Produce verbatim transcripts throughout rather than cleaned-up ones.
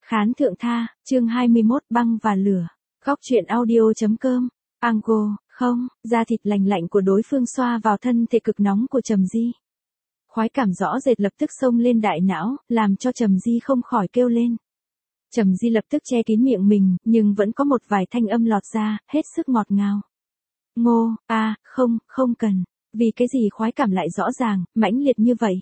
Khán thượng tha, chương hai mươi mốt băng và lửa. Góc truyện audio.com. Ango, không, da thịt lành lạnh của đối phương xoa vào thân thể cực nóng của Trầm Di. Khoái cảm rõ rệt lập tức xông lên đại não, làm cho Trầm Di không khỏi kêu lên. Trầm Di lập tức che kín miệng mình, nhưng vẫn có một vài thanh âm lọt ra, hết sức ngọt ngào. Ngô, a, à, không, không cần. Vì cái gì khoái cảm lại rõ ràng, mãnh liệt như vậy?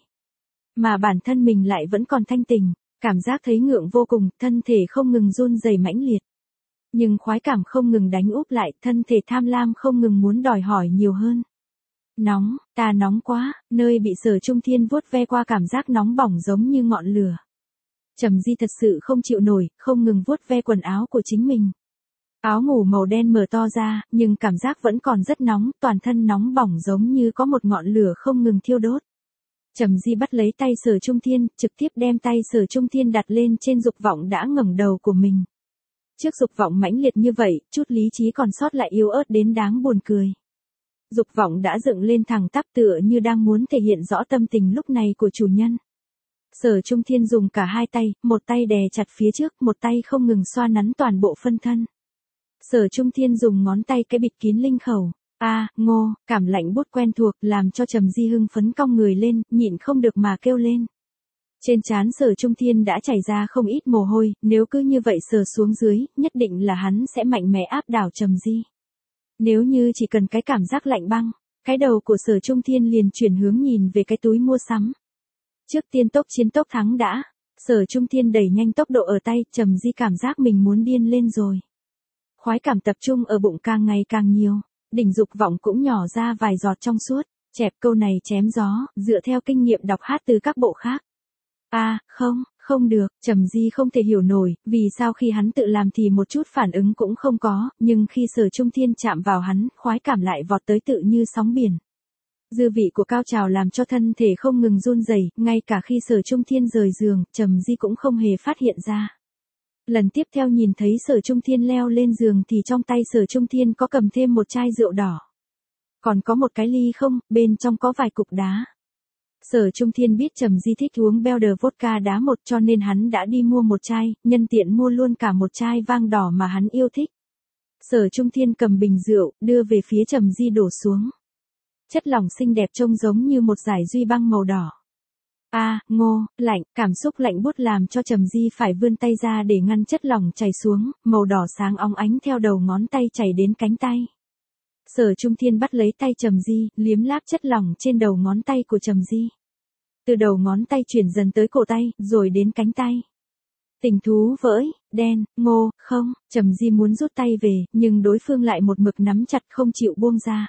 Mà bản thân mình lại vẫn còn thanh tình, cảm giác thấy ngượng vô cùng, thân thể không ngừng run rẩy mãnh liệt. Nhưng khoái cảm không ngừng đánh úp lại, thân thể tham lam không ngừng muốn đòi hỏi nhiều hơn. Nóng, ta nóng quá, nơi bị Sở Trung Thiên vuốt ve qua cảm giác nóng bỏng giống như ngọn lửa. Trầm Di thật sự không chịu nổi, không ngừng vuốt ve quần áo của chính mình. Áo ngủ màu đen mở to ra, nhưng cảm giác vẫn còn rất nóng, toàn thân nóng bỏng giống như có một ngọn lửa không ngừng thiêu đốt. Trầm Di bắt lấy tay Sở Trung Thiên, trực tiếp đem tay Sở Trung Thiên đặt lên trên dục vọng đã ngẩng đầu của mình. Trước dục vọng mãnh liệt như vậy, chút lý trí còn sót lại yếu ớt đến đáng buồn cười. Dục vọng đã dựng lên thẳng tắp tựa như đang muốn thể hiện rõ tâm tình lúc này của chủ nhân. Sở Trung Thiên dùng cả hai tay, một tay đè chặt phía trước, một tay không ngừng xoa nắn toàn bộ phân thân. Sở Trung Thiên dùng ngón tay cái bịt kín linh khẩu. A, à, ngô, cảm lạnh buốt quen thuộc làm cho Trầm Di hưng phấn cong người lên, nhịn không được mà kêu lên. Trên trán Sở Trung Thiên đã chảy ra không ít mồ hôi, nếu cứ như vậy sờ xuống dưới, nhất định là hắn sẽ mạnh mẽ áp đảo Trầm Di. Nếu như chỉ cần cái cảm giác lạnh băng, cái đầu của Sở Trung Thiên liền chuyển hướng nhìn về cái túi mua sắm. Trước tiên tốc chiến tốc thắng đã, Sở Trung Thiên đẩy nhanh tốc độ ở tay, Trầm Di cảm giác mình muốn điên lên rồi. Khoái cảm tập trung ở bụng càng ngày càng nhiều, đỉnh dục vọng cũng nhỏ ra vài giọt trong suốt, chẹp câu này chém gió, dựa theo kinh nghiệm đọc hát từ các bộ khác. A, à, không, không được, Trầm Di không thể hiểu nổi, vì sao khi hắn tự làm thì một chút phản ứng cũng không có, nhưng khi Sở Trung Thiên chạm vào hắn, khoái cảm lại vọt tới tự như sóng biển. Dư vị của cao trào làm cho thân thể không ngừng run rẩy, ngay cả khi Sở Trung Thiên rời giường, Trầm Di cũng không hề phát hiện ra. Lần tiếp theo nhìn thấy Sở Trung Thiên leo lên giường thì trong tay Sở Trung Thiên có cầm thêm một chai rượu đỏ. Còn có một cái ly không, bên trong có vài cục đá. Sở Trung Thiên biết Trầm Di thích uống Belder vodka đá một cho nên hắn đã đi mua một chai, nhân tiện mua luôn cả một chai vang đỏ mà hắn yêu thích. Sở Trung Thiên cầm bình rượu, đưa về phía Trầm Di đổ xuống. Chất lỏng xinh đẹp trông giống như một dải duy băng màu đỏ. A, à, ngô, lạnh, cảm xúc lạnh buốt làm cho Trầm Di phải vươn tay ra để ngăn chất lỏng chảy xuống, màu đỏ sáng óng ánh theo đầu ngón tay chảy đến cánh tay. Sở Trung Thiên bắt lấy tay Trầm Di, liếm láp chất lỏng trên đầu ngón tay của Trầm Di. Từ đầu ngón tay chuyển dần tới cổ tay, rồi đến cánh tay. Tình thú vỡi, đen, ngô, không, Trầm Di muốn rút tay về, nhưng đối phương lại một mực nắm chặt không chịu buông ra.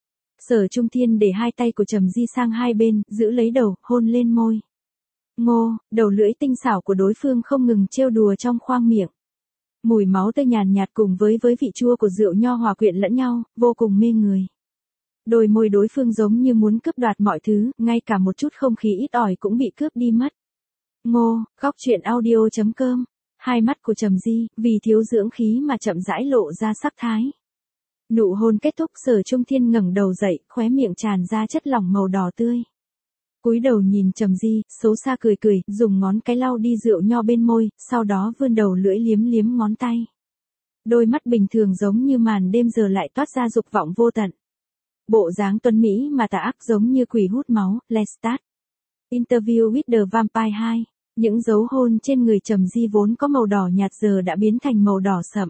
Sở Trung Thiên để hai tay của Trầm Di sang hai bên, giữ lấy đầu, hôn lên môi. Ngô, đầu lưỡi tinh xảo của đối phương không ngừng trêu đùa trong khoang miệng. Mùi máu tươi nhàn nhạt cùng với với vị chua của rượu nho hòa quyện lẫn nhau, vô cùng mê người. Đôi môi đối phương giống như muốn cướp đoạt mọi thứ, ngay cả một chút không khí ít ỏi cũng bị cướp đi mất. Ngô, góc truyện audio.com. Hai mắt của Trầm Di, vì thiếu dưỡng khí mà chậm rãi lộ ra sắc thái. Nụ hôn kết thúc, Sở Trung Thiên ngẩng đầu dậy, khóe miệng tràn ra chất lỏng màu đỏ tươi. Cúi đầu nhìn Trầm Di, xấu xa cười cười, dùng ngón cái lau đi rượu nho bên môi, sau đó vươn đầu lưỡi liếm liếm ngón tay. Đôi mắt bình thường giống như màn đêm giờ lại toát ra dục vọng vô tận. Bộ dáng tuấn mỹ mà tà ác giống như quỷ hút máu, Lestat. Interview with the Vampire hai. Những dấu hôn trên người Trầm Di vốn có màu đỏ nhạt giờ đã biến thành màu đỏ sậm.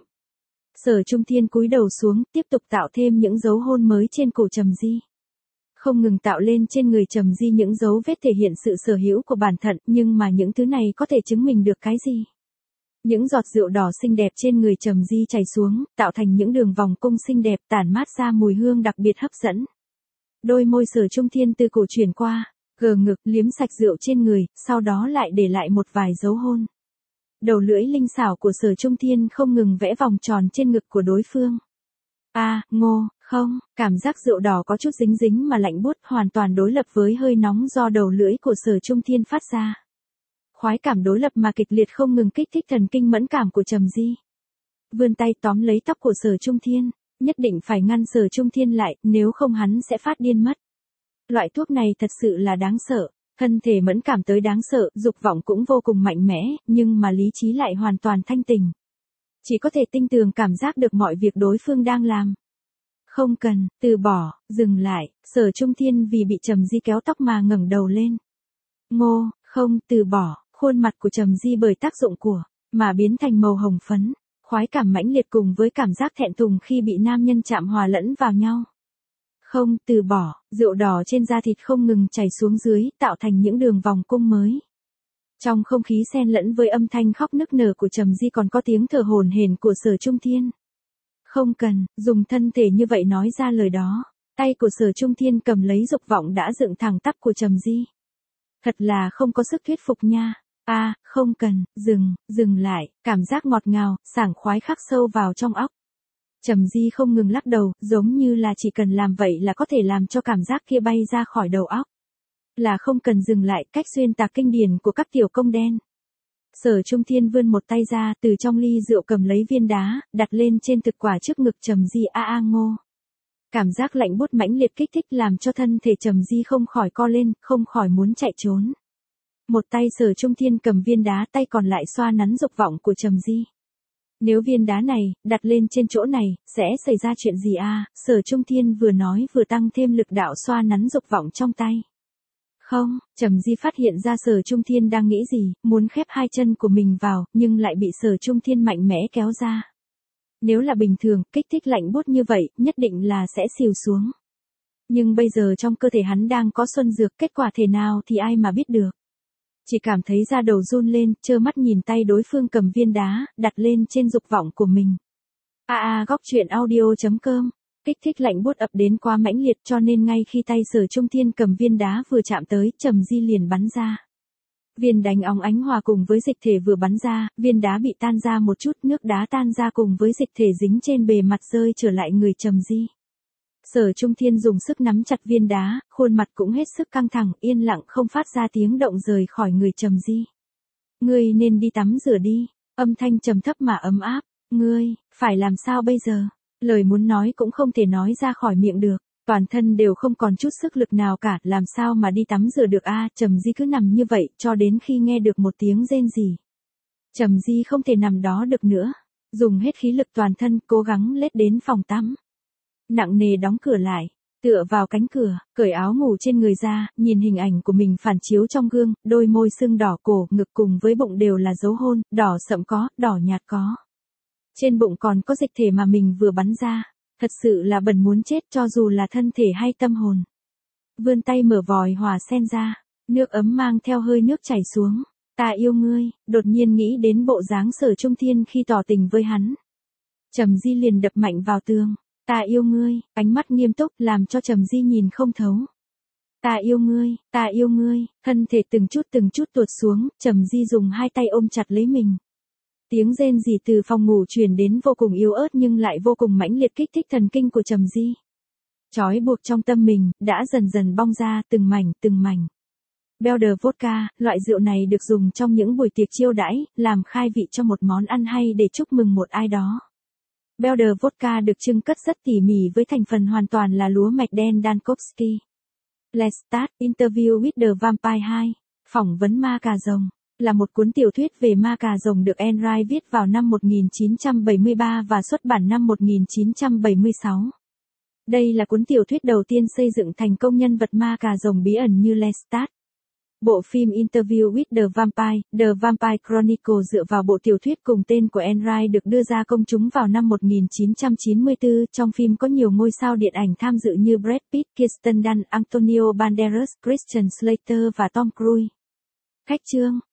Sở Trung Thiên cúi đầu xuống, tiếp tục tạo thêm những dấu hôn mới trên cổ Trầm Di. Không ngừng tạo lên trên người Trầm Di những dấu vết thể hiện sự sở hữu của bản thân, nhưng mà những thứ này có thể chứng minh được cái gì? Những giọt rượu đỏ xinh đẹp trên người Trầm Di chảy xuống, tạo thành những đường vòng cung xinh đẹp tản mát ra mùi hương đặc biệt hấp dẫn. Đôi môi Sở Trung Thiên từ cổ chuyển qua, gờ ngực liếm sạch rượu trên người, sau đó lại để lại một vài dấu hôn. Đầu lưỡi linh xảo của Sở Trung Thiên không ngừng vẽ vòng tròn trên ngực của đối phương. A, à, ngô, không, cảm giác rượu đỏ có chút dính dính mà lạnh buốt hoàn toàn đối lập với hơi nóng do đầu lưỡi của Sở Trung Thiên phát ra. Khoái cảm đối lập mà kịch liệt không ngừng kích thích thần kinh mẫn cảm của Trầm Di. Vươn tay tóm lấy tóc của Sở Trung Thiên, nhất định phải ngăn Sở Trung Thiên lại, nếu không hắn sẽ phát điên mất. Loại thuốc này thật sự là đáng sợ. Thân thể mẫn cảm tới đáng sợ, dục vọng cũng vô cùng mạnh mẽ, nhưng mà lý trí lại hoàn toàn thanh tỉnh. Chỉ có thể tinh tường cảm giác được mọi việc đối phương đang làm. Không cần, từ bỏ, dừng lại, Sở Trung Thiên vì bị Trầm Di kéo tóc mà ngẩng đầu lên. Ngô, không, từ bỏ, khuôn mặt của Trầm Di bởi tác dụng của, mà biến thành màu hồng phấn, khoái cảm mãnh liệt cùng với cảm giác thẹn thùng khi bị nam nhân chạm hòa lẫn vào nhau. Không, từ bỏ, rượu đỏ trên da thịt không ngừng chảy xuống dưới, tạo thành những đường vòng cung mới. Trong không khí xen lẫn với âm thanh khóc nức nở của Trầm Di còn có tiếng thở hổn hển của Sở Trung Thiên. Không cần, dùng thân thể như vậy nói ra lời đó. Tay của Sở Trung Thiên cầm lấy dục vọng đã dựng thẳng tắp của Trầm Di. Thật là không có sức thuyết phục nha. A, à, không cần, dừng, dừng lại, cảm giác ngọt ngào, sảng khoái khắc sâu vào trong óc. Trầm Di không ngừng lắc đầu, giống như là chỉ cần làm vậy là có thể làm cho cảm giác kia bay ra khỏi đầu óc. Là không cần dừng lại, cách xuyên tạc kinh điển của các tiểu công đen. Sở Trung Thiên vươn một tay ra, từ trong ly rượu cầm lấy viên đá, đặt lên trên thực quả trước ngực Trầm Di. A a Ngô. Cảm giác lạnh buốt mãnh liệt kích thích làm cho thân thể Trầm Di không khỏi co lên, không khỏi muốn chạy trốn. Một tay Sở Trung Thiên cầm viên đá, tay còn lại xoa nắn dục vọng của Trầm Di. Nếu viên đá này, đặt lên trên chỗ này, sẽ xảy ra chuyện gì à? Sở Trung Thiên vừa nói vừa tăng thêm lực đạo xoa nắn dục vọng trong tay. Không, Trầm Di phát hiện ra Sở Trung Thiên đang nghĩ gì, muốn khép hai chân của mình vào, nhưng lại bị Sở Trung Thiên mạnh mẽ kéo ra. Nếu là bình thường, kích thích lạnh buốt như vậy, nhất định là sẽ xìu xuống. Nhưng bây giờ trong cơ thể hắn đang có xuân dược, kết quả thế nào thì ai mà biết được. Chỉ cảm thấy da đầu run lên, trơ mắt nhìn tay đối phương cầm viên đá, đặt lên trên dục vọng của mình. A a góc truyện audio chấm com. Kích thích lạnh buốt ập đến quá mãnh liệt cho nên ngay khi tay Sở Trung Thiên cầm viên đá vừa chạm tới, Trầm Di liền bắn ra. Viên đánh óng ánh hòa cùng với dịch thể vừa bắn ra, viên đá bị tan ra một chút, nước đá tan ra cùng với dịch thể dính trên bề mặt rơi trở lại người Trầm Di. Sở Trung Thiên dùng sức nắm chặt viên đá, khuôn mặt cũng hết sức căng thẳng, yên lặng không phát ra tiếng động rời khỏi người Trầm Di. Ngươi nên đi tắm rửa đi, âm thanh trầm thấp mà ấm áp. Ngươi, phải làm sao bây giờ? Lời muốn nói cũng không thể nói ra khỏi miệng được, toàn thân đều không còn chút sức lực nào cả, làm sao mà đi tắm rửa được a? À, Trầm Di cứ nằm như vậy, cho đến khi nghe được một tiếng rên rỉ. Trầm Di không thể nằm đó được nữa, dùng hết khí lực toàn thân, cố gắng lết đến phòng tắm. Nặng nề đóng cửa lại, tựa vào cánh cửa, cởi áo ngủ trên người ra, nhìn hình ảnh của mình phản chiếu trong gương, đôi môi sưng đỏ, cổ, ngực cùng với bụng đều là dấu hôn, đỏ sậm có, đỏ nhạt có. Trên bụng còn có dịch thể mà mình vừa bắn ra, thật sự là bần muốn chết cho dù là thân thể hay tâm hồn. Vươn tay mở vòi hòa sen ra, nước ấm mang theo hơi nước chảy xuống. Ta yêu ngươi, đột nhiên nghĩ đến bộ dáng Sở Trung Thiên khi tỏ tình với hắn. Trầm Di liền đập mạnh vào tường. Ta yêu ngươi, ánh mắt nghiêm túc làm cho Trầm Di nhìn không thấu. Ta yêu ngươi, ta yêu ngươi, thân thể từng chút từng chút tuột xuống, Trầm Di dùng hai tay ôm chặt lấy mình. Tiếng rên rỉ từ phòng ngủ truyền đến vô cùng yếu ớt nhưng lại vô cùng mãnh liệt kích thích thần kinh của Trầm Di. Trói buộc trong tâm mình, đã dần dần bong ra từng mảnh, từng mảnh. Belder Vodka, loại rượu này được dùng trong những buổi tiệc chiêu đãi, làm khai vị cho một món ăn hay để chúc mừng một ai đó. Belder Vodka được trưng cất rất tỉ mỉ với thành phần hoàn toàn là lúa mạch đen Dankovsky. Lestat, Interview with the Vampire hai, phỏng vấn ma cà rồng, là một cuốn tiểu thuyết về ma cà rồng được Anne Rice viết vào năm một nghìn chín trăm bảy mươi ba và xuất bản năm một nghìn chín trăm bảy mươi sáu. Đây là cuốn tiểu thuyết đầu tiên xây dựng thành công nhân vật ma cà rồng bí ẩn như Lestat. Bộ phim Interview with the Vampire, The Vampire Chronicle dựa vào bộ tiểu thuyết cùng tên của Anne Rice được đưa ra công chúng vào năm một nghìn chín trăm chín mươi tư. Trong phim có nhiều ngôi sao điện ảnh tham dự như Brad Pitt, Kirsten Dunst, Antonio Banderas, Christian Slater và Tom Cruise. Khách chương,